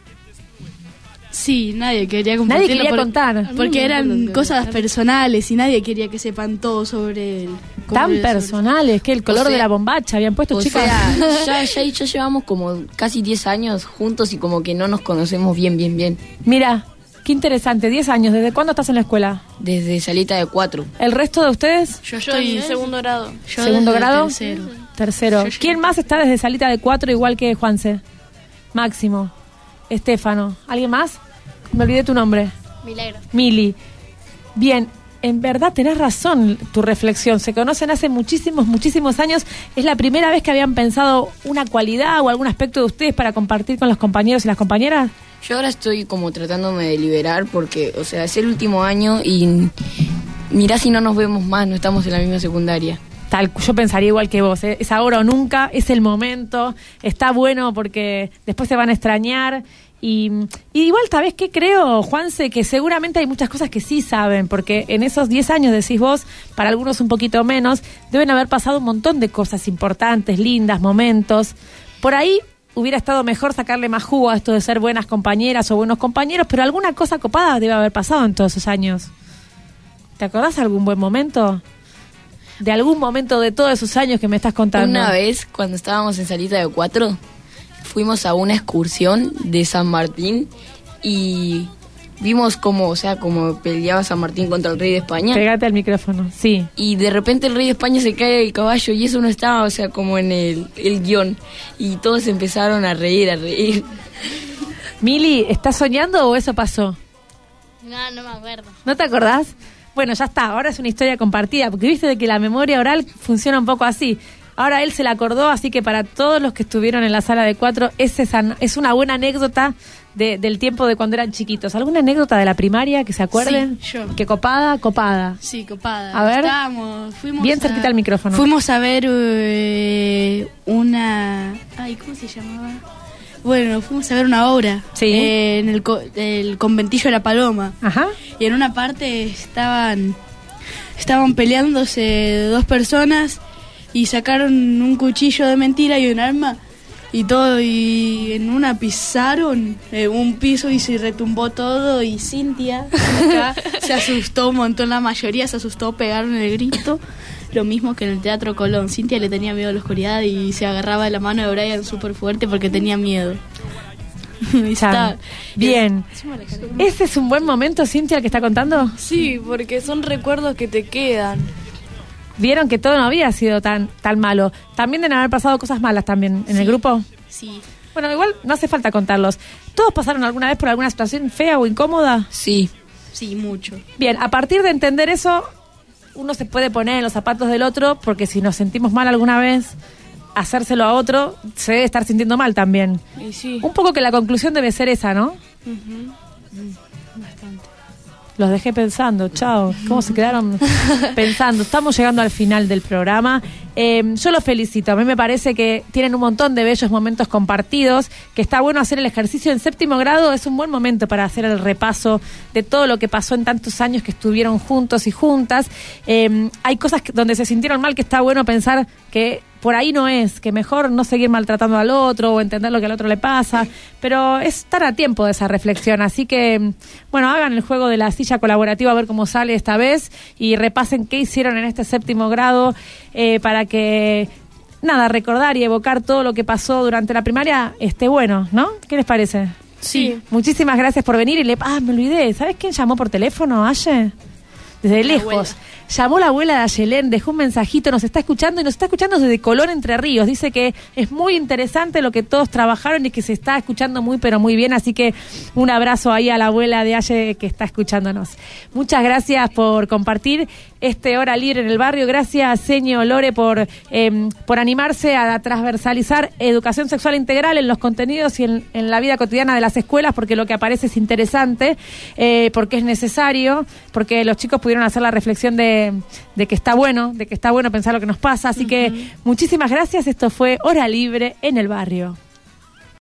Sí, nadie quería Nadie compartirlo quería por- contar. porque eran cosas personales y nadie quería que sepan todo sobre él. Tan personales, que el color O sea- de la bombacha habían puesto, O chicas. sea, ya, ya, ya llevamos como casi diez años juntos y como que no nos conocemos bien, bien, bien. Mira, qué interesante, diez años. ¿Desde cuándo estás en la escuela? Desde salita de cuatro. ¿El resto de ustedes? Yo Estoy en segundo grado. Yo ¿Segundo desde grado? tercero. Tercero. ¿Quién más está desde salita de cuatro igual que Juanse? Máximo. Estéfano. ¿Alguien más? Me olvidé tu nombre. Milagro. Mili. Bien. en verdad tenés razón tu reflexión. Se conocen hace muchísimos, muchísimos años. ¿Es la primera vez que habían pensado una cualidad o algún aspecto de ustedes para compartir con los compañeros y las compañeras? Yo ahora estoy como tratándome de liberar porque, o sea, es el último año y mirá si no nos vemos más, no estamos en la misma secundaria. Tal, yo pensaría igual que vos, ¿eh? Es ahora o nunca, es el momento, está bueno porque después se van a extrañar. Y, y igual, ¿sabés qué creo, Juanse? Que seguramente hay muchas cosas que sí saben, porque en esos diez años, decís vos, para algunos un poquito menos, deben haber pasado un montón de cosas importantes, lindas, momentos. Por ahí hubiera estado mejor sacarle más jugo a esto de ser buenas compañeras o buenos compañeros, pero alguna cosa copada debe haber pasado en todos esos años. ¿Te acordás de algún buen momento? De algún momento de todos esos años que me estás contando. Una vez, cuando estábamos en salita de cuatro, fuimos a una excursión de San Martín y vimos cómo, o sea, cómo peleaba San Martín contra el rey de España. Pégate al micrófono, sí. Y de repente el rey de España se cae del caballo y eso no estaba, o sea, como en el, el guión. Y todos empezaron a reír, a reír. Mili, ¿estás soñando o eso pasó? No, no me acuerdo. ¿No te acordás? Bueno, ya está, ahora es una historia compartida, porque viste de que la memoria oral funciona un poco así. Ahora él se la acordó, así que para todos los que estuvieron en la sala de cuatro, es, esa, es una buena anécdota de, del tiempo de cuando eran chiquitos. ¿Alguna anécdota de la primaria que se acuerden? Sí, yo. ¿Que copada? Copada. Sí, copada. A ver, Estábamos, fuimos bien a, cerquita al micrófono. Fuimos a ver eh, una... Ay, ¿cómo se llamaba? Bueno, fuimos a ver una obra sí. eh, en el, co el conventillo de la Paloma. Ajá. Y en una parte estaban, estaban peleándose dos personas y sacaron un cuchillo de mentira y un arma y todo, y en una pisaron eh, un piso y se retumbó todo, y Cintia acá se asustó un montón, la mayoría se asustó, pegaron el grito. Lo mismo que en el Teatro Colón. Cintia le tenía miedo a la oscuridad y se agarraba de la mano de Brian súper fuerte porque tenía miedo. Está bien. ¿Ese es un buen momento, Cintia, el que está contando? Sí, porque son recuerdos que te quedan. Vieron que todo no había sido tan, tan malo. También deben haber pasado cosas malas también en sí. el grupo. Sí. Bueno, igual no hace falta contarlos. ¿Todos pasaron alguna vez por alguna situación fea o incómoda? Sí. Sí, mucho. Bien, a partir de entender eso, uno se puede poner en los zapatos del otro, porque si nos sentimos mal alguna vez, hacérselo a otro, se debe estar sintiendo mal también. Y sí. Un poco que la conclusión debe ser esa, ¿no? Uh-huh. Bastante. Los dejé pensando, chao. ¿Cómo se quedaron pensando? Estamos llegando al final del programa. Eh, yo los felicito. A mí me parece que tienen un montón de bellos momentos compartidos, que está bueno hacer el ejercicio en séptimo grado. Es un buen momento para hacer el repaso de todo lo que pasó en tantos años que estuvieron juntos y juntas. Eh, hay cosas que, donde se sintieron mal, que está bueno pensar que por ahí no es, que mejor no seguir maltratando al otro o entender lo que al otro le pasa, pero es estar a tiempo de esa reflexión, así que, bueno, hagan el juego de la silla colaborativa a ver cómo sale esta vez y repasen qué hicieron en este séptimo grado eh, para que, nada, recordar y evocar todo lo que pasó durante la primaria esté bueno, ¿no? ¿Qué les parece? Sí. Muchísimas gracias por venir y le... Ah, me olvidé, ¿sabes quién llamó por teléfono, Aye? Desde la lejos. Abuela. Llamó la abuela de Ayelén, dejó un mensajito, nos está escuchando y nos está escuchando desde Colón, Entre Ríos. Dice que es muy interesante lo que todos trabajaron y que se está escuchando muy, pero muy bien. Así que un abrazo ahí a la abuela de Aye que está escuchándonos. Muchas gracias por compartir este Hora Libre en el Barrio. Gracias, Señor Lore, por, eh, por animarse a transversalizar educación sexual integral en los contenidos y en, en la vida cotidiana de las escuelas, porque lo que aparece es interesante, eh, porque es necesario, porque los chicos pudieron hacer la reflexión de de que está bueno, de que está bueno pensar lo que nos pasa, así uh-huh. que muchísimas gracias, esto fue Hora Libre en el Barrio.